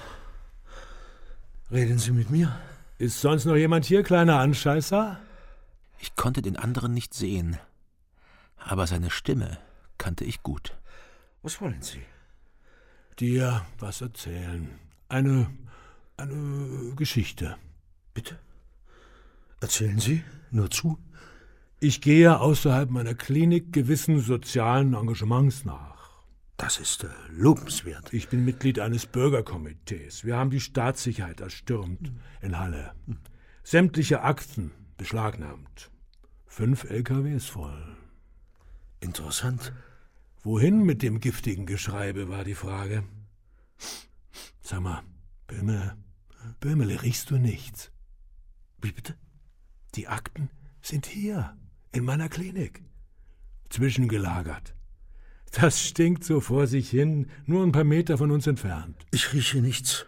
Reden Sie mit mir? Ist sonst noch jemand hier, kleiner Anscheißer? Ich konnte den anderen nicht sehen, aber seine Stimme kannte ich gut. Was wollen Sie? Dir was erzählen. Eine, eine Geschichte. Bitte? Erzählen Sie? Nur zu? Ich gehe außerhalb meiner Klinik gewissen sozialen Engagements nach. Das ist äh, lobenswert. Ich bin Mitglied eines Bürgerkomitees. Wir haben die Staatssicherheit erstürmt in Halle. Sämtliche Akten beschlagnahmt. Fünf L K Ws voll. Interessant. Wohin mit dem giftigen Geschreibe, war die Frage. Sag mal, Böhmele, Böhmele, riechst du nichts? Wie bitte? Die Akten sind hier, in meiner Klinik. Zwischengelagert. Das stinkt so vor sich hin, nur ein paar Meter von uns entfernt. Ich rieche nichts.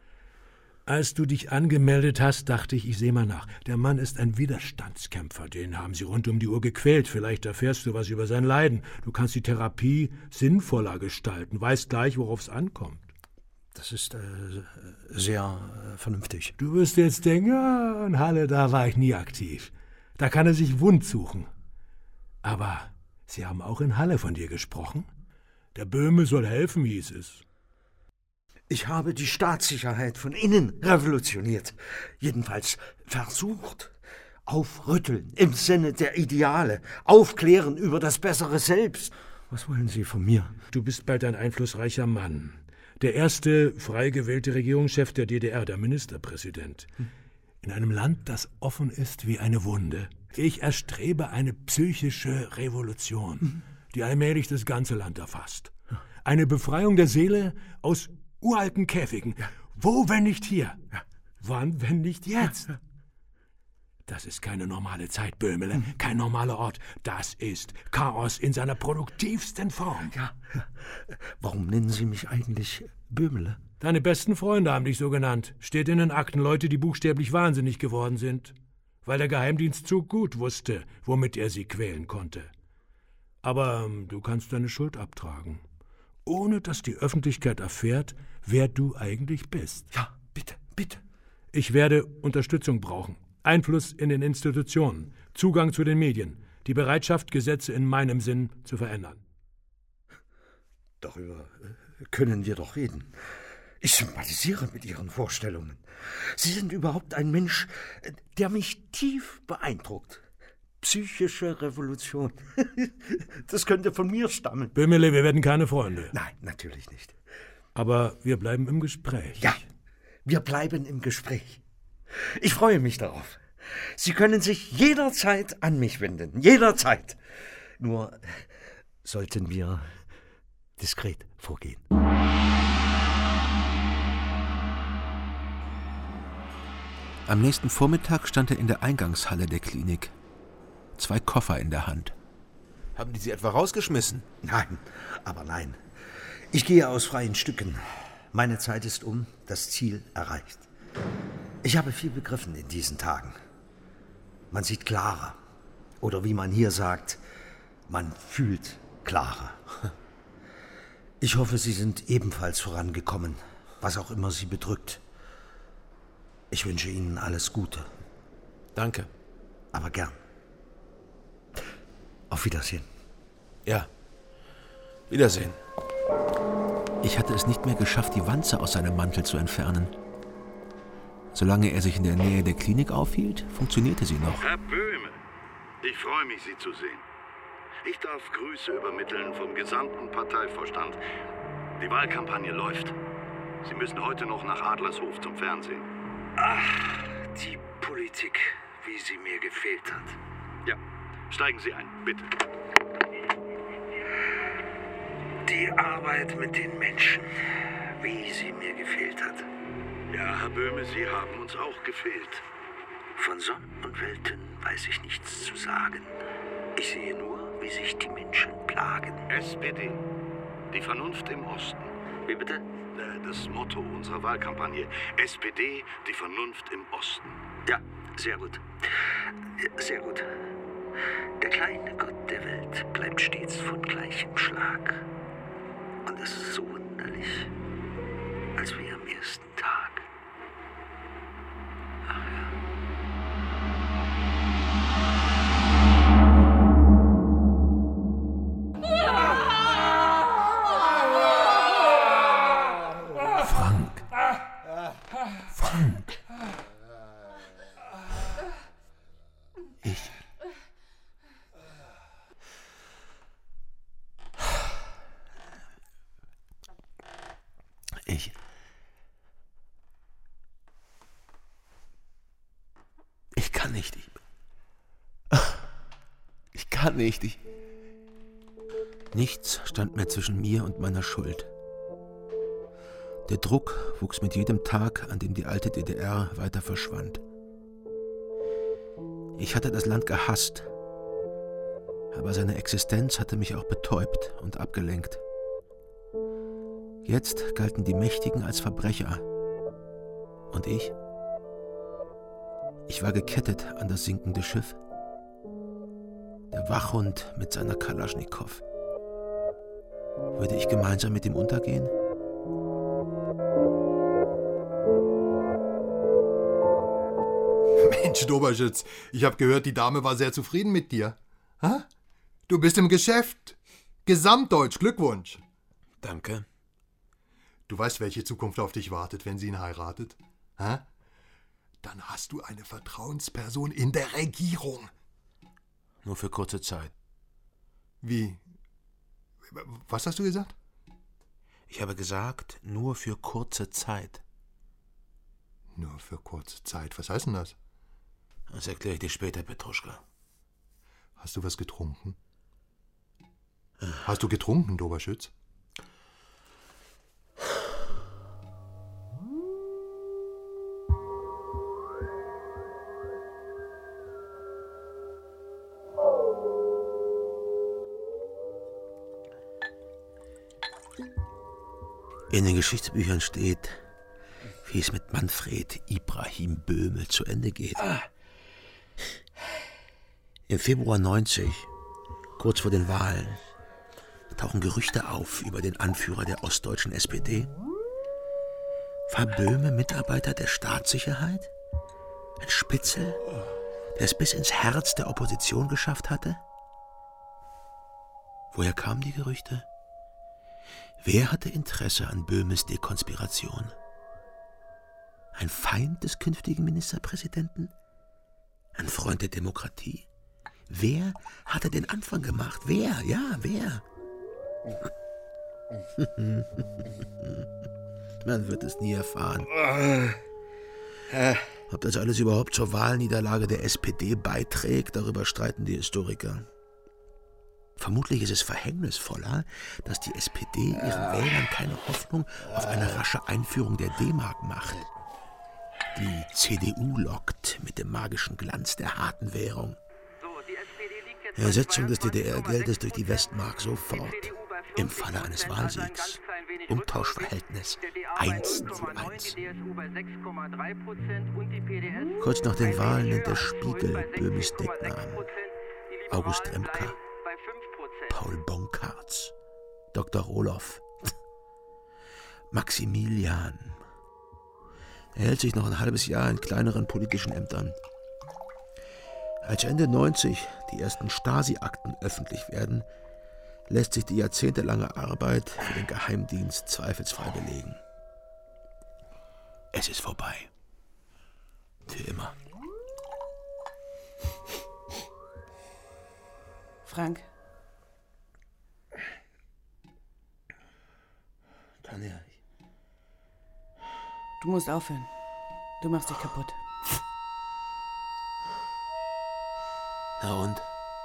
Als du dich angemeldet hast, dachte ich, ich sehe mal nach. Der Mann ist ein Widerstandskämpfer, den haben sie rund um die Uhr gequält. Vielleicht erfährst du was über sein Leiden. Du kannst die Therapie sinnvoller gestalten, weißt gleich, worauf es ankommt. Das ist äh, sehr äh, vernünftig. Du wirst jetzt denken, ja, in Halle, da war ich nie aktiv. Da kann er sich wund suchen. Aber sie haben auch in Halle von dir gesprochen? Der Böhme soll helfen, hieß es. Ich habe die Staatssicherheit von innen revolutioniert. Jedenfalls versucht. Aufrütteln im Sinne der Ideale. Aufklären über das bessere Selbst. Was wollen Sie von mir? Du bist bald ein einflussreicher Mann. Der erste frei gewählte Regierungschef der D D R, der Ministerpräsident. In einem Land, das offen ist wie eine Wunde. Ich erstrebe eine psychische Revolution, die allmählich das ganze Land erfasst. Eine Befreiung der Seele aus uralten Käfigen. Wo, wenn nicht hier? Wann, wenn nicht jetzt? Das ist keine normale Zeit, Böhmele, kein normaler Ort. Das ist Chaos in seiner produktivsten Form. Ja. Warum nennen Sie mich eigentlich Böhmele? Deine besten Freunde haben dich so genannt. Steht in den Akten, Leute, die buchstäblich wahnsinnig geworden sind. Weil der Geheimdienst zu gut wusste, womit er sie quälen konnte. Aber ähm, du kannst deine Schuld abtragen. Ohne dass die Öffentlichkeit erfährt, wer du eigentlich bist. Ja, bitte, bitte. Ich werde Unterstützung brauchen. Einfluss in den Institutionen, Zugang zu den Medien, die Bereitschaft, Gesetze in meinem Sinn zu verändern. Darüber können wir doch reden. Ich sympathisiere mit Ihren Vorstellungen. Sie sind überhaupt ein Mensch, der mich tief beeindruckt. Psychische Revolution. Das könnte von mir stammen. Böhmele, wir werden keine Freunde. Nein, natürlich nicht. Aber wir bleiben im Gespräch. Ja, wir bleiben im Gespräch. Ich freue mich darauf. Sie können sich jederzeit an mich wenden. Jederzeit. Nur sollten wir diskret vorgehen. Am nächsten Vormittag stand er in der Eingangshalle der Klinik. Zwei Koffer in der Hand. Haben die Sie etwa rausgeschmissen? Nein, aber nein. Ich gehe aus freien Stücken. Meine Zeit ist um, das Ziel erreicht. Ich habe viel begriffen in diesen Tagen. Man sieht klarer. Oder wie man hier sagt, man fühlt klarer. Ich hoffe, Sie sind ebenfalls vorangekommen, was auch immer Sie bedrückt. Ich wünsche Ihnen alles Gute. Danke. Aber gern. Auf Wiedersehen. Ja. Wiedersehen. Ich hatte es nicht mehr geschafft, die Wanze aus seinem Mantel zu entfernen. Solange er sich in der Nähe der Klinik aufhielt, funktionierte sie noch. Herr Böhme, ich freue mich, Sie zu sehen. Ich darf Grüße übermitteln vom gesamten Parteivorstand. Die Wahlkampagne läuft. Sie müssen heute noch nach Adlershof zum Fernsehen. Ach, die Politik, wie sie mir gefehlt hat. Ja, steigen Sie ein, bitte. Die Arbeit mit den Menschen, wie sie mir gefehlt hat. Ja, Herr Böhme, Sie haben uns auch gefehlt. Von Sonnen und Welten weiß ich nichts zu sagen. Ich sehe nur, wie sich die Menschen plagen. S P D, die Vernunft im Osten. Wie bitte? Das Motto unserer Wahlkampagne. S P D, die Vernunft im Osten. Ja, sehr gut. Sehr gut. Der kleine Gott der Welt bleibt stets von gleichem Schlag. Und es ist so wunderlich, als wie am ersten Tag. Ach ja. Frank. Frank. Ich. Ich. Ich kann nicht. Ich, ich kann nicht. Ich. Nichts stand mehr zwischen mir und meiner Schuld. Der Druck wuchs mit jedem Tag, an dem die alte D D R weiter verschwand. Ich hatte das Land gehasst, aber seine Existenz hatte mich auch betäubt und abgelenkt. Jetzt galten die Mächtigen als Verbrecher. Und ich? Ich war gekettet an das sinkende Schiff. Der Wachhund mit seiner Kalaschnikow. Würde ich gemeinsam mit ihm untergehen? Mensch, Doberschütz, ich habe gehört, die Dame war sehr zufrieden mit dir. Ha? Du bist im Geschäft. Gesamtdeutsch, Glückwunsch. Danke. Du weißt, welche Zukunft auf dich wartet, wenn sie ihn heiratet? Ha? Dann hast du eine Vertrauensperson in der Regierung. Nur für kurze Zeit. Wie? Was hast du gesagt? Ich habe gesagt, nur für kurze Zeit. Nur für kurze Zeit. Was heißt denn das? Das erkläre ich dir später, Petruschka. Hast du was getrunken? Hast du getrunken, Doberschütz? In den Geschichtsbüchern steht, wie es mit Manfred Ibrahim Böhme zu Ende geht. Im Februar neunzig, kurz vor den Wahlen, tauchen Gerüchte auf über den Anführer der ostdeutschen S P D. War Böhme Mitarbeiter der Staatssicherheit? Ein Spitzel, der es bis ins Herz der Opposition geschafft hatte? Woher kamen die Gerüchte? Wer hatte Interesse an Böhmes Dekonspiration? Ein Feind des künftigen Ministerpräsidenten? Ein Freund der Demokratie? Wer hatte den Anfang gemacht? Wer? Ja, wer? Man wird es nie erfahren. Ob das alles überhaupt zur Wahlniederlage der S P D beiträgt, darüber streiten die Historiker. Vermutlich ist es verhängnisvoller, dass die S P D ihren Wählern keine Hoffnung auf eine rasche Einführung der D-Mark macht. Die C D U lockt mit dem magischen Glanz der harten Währung. Ersetzung des D D R-Geldes durch die Westmark sofort. Im Falle eines Wahlsiegs. Umtauschverhältnis eins zu eins. Kurz nach den Wahlen nennt der Spiegel Böhmes Decknamen. August Remka. Paul Bonkartz. Doktor Roloff. Maximilian. Er hält sich noch ein halbes Jahr in kleineren politischen Ämtern. Als Ende neunzig die ersten Stasi-Akten öffentlich werden, lässt sich die jahrzehntelange Arbeit für den Geheimdienst zweifelsfrei belegen. Es ist vorbei. Für immer. Frank? Tanja. Du musst aufhören. Du machst dich kaputt. Na und?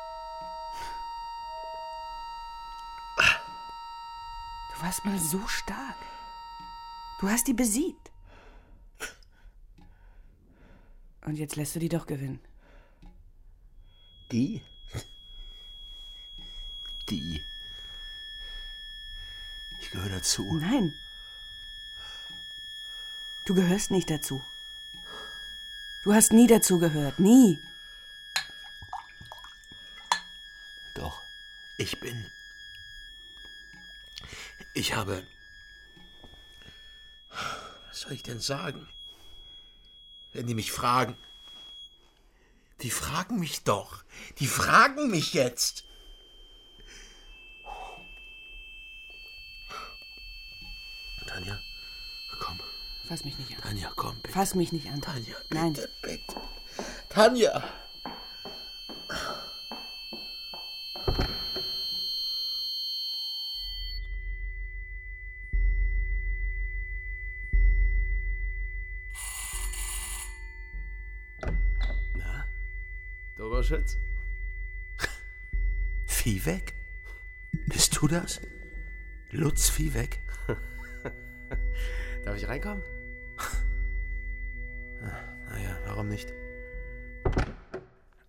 Du warst mal so stark. Du hast die besiegt. Und jetzt lässt du die doch gewinnen. Die? Die? Ich gehöre dazu. Nein. Du gehörst nicht dazu. Du hast nie dazu gehört. Nie. Doch, ich bin. Ich habe... Was soll ich denn sagen? Wenn die mich fragen. Die fragen mich doch. Die fragen mich jetzt. Tanja, komm. Fass mich nicht an. Tanja, komm, bitte. Fass mich nicht an. Tanja, bitte, Nein. bitte. Tanja! Na, Doberschütz? Viehweg? Bist du das? Lutz Viehweg? Darf ich reinkommen? Naja, warum nicht?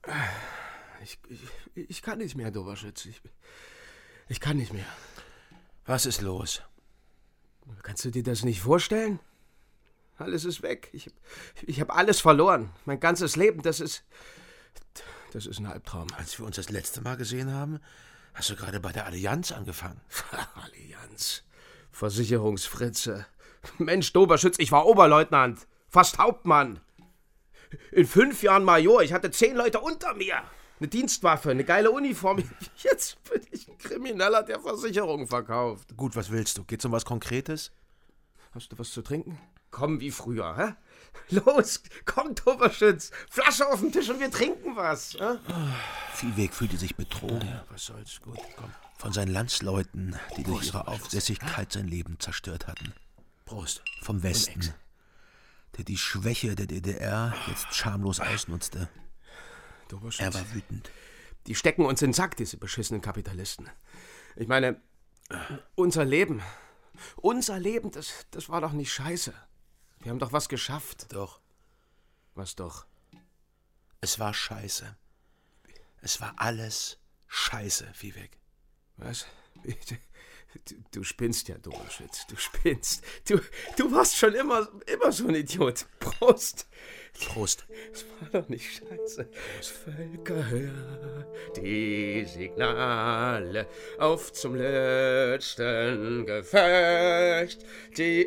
Ich, ich, ich kann nicht mehr, Doberschütz. Ich, ich kann nicht mehr. Was ist los? Kannst du dir das nicht vorstellen? Alles ist weg. Ich, ich habe alles verloren. Mein ganzes Leben, das ist... Das ist ein Albtraum. Als wir uns das letzte Mal gesehen haben, hast du gerade bei der Allianz angefangen. Allianz. Versicherungsfritze. Mensch, Doberschütz, ich war Oberleutnant. Fast Hauptmann. In fünf Jahren Major. Ich hatte zehn Leute unter mir. Eine Dienstwaffe, eine geile Uniform. Jetzt bin ich ein Krimineller, der Versicherungen verkauft. Gut, was willst du? Geht's um was Konkretes? Hast du was zu trinken? Komm wie früher, hä? Los, komm, Doberschütz. Flasche auf den Tisch und wir trinken was. Hä? Viehweg fühlte sich betrogen. Ja, was soll's, gut, komm. Von seinen Landsleuten, die durch ihre Aufsässigkeit sein Leben zerstört hatten. Prost. Vom Westen, der die Schwäche der D D R jetzt schamlos ausnutzte. Er war wütend. Die stecken uns in den Sack, diese beschissenen Kapitalisten. Ich meine, unser Leben, unser Leben, das, das war doch nicht scheiße. Wir haben doch was geschafft. Doch. Was doch? Es war scheiße. Es war alles scheiße, Viehweg. Was? Du, du spinnst ja, Doberschütz. Du spinnst. Du, du warst schon immer, immer so ein Idiot. Prost. Prost. Es war doch nicht scheiße. Völker, hör die Signale auf zum letzten Gefecht. Die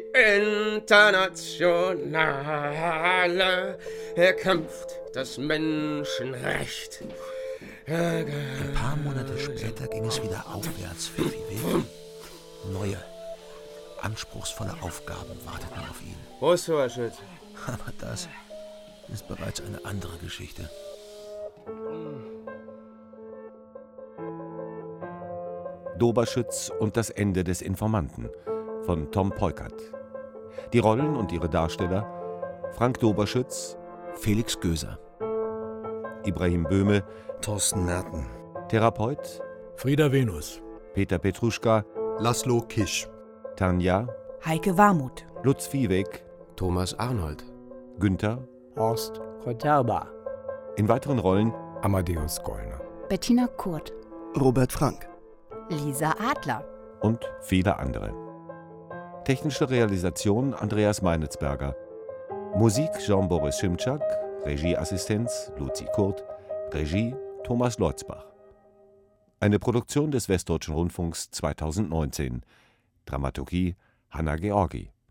Internationale erkämpft das Menschenrecht. Ein paar Monate später ging es wieder aufwärts für Viehweg. Neue, anspruchsvolle Aufgaben warteten auf ihn. Prost, Doberschütz. Aber das ist bereits eine andere Geschichte. Doberschütz und das Ende des Informanten von Tom Peukert. Die Rollen und ihre Darsteller: Frank Doberschütz, Felix Göser, Ibrahim Böhme, Thorsten Merten, Therapeut Frieda Venus, Peter Petruschka, Laszlo Kisch, Tanja, Heike Warmuth, Lutz Viehweg, Thomas Arnold, Günther, Horst Koterba, in weiteren Rollen Amadeus Gollner, Bettina Kurt, Robert Frank, Lisa Adler und viele andere. Technische Realisation Andreas Meinitzberger, Musik Jean-Boris Schimczak, Regieassistenz Luzi Kurt, Regie Thomas Leutzbach. Eine Produktion des Westdeutschen Rundfunks zweitausendneunzehn. Dramaturgie Hanna Georgi.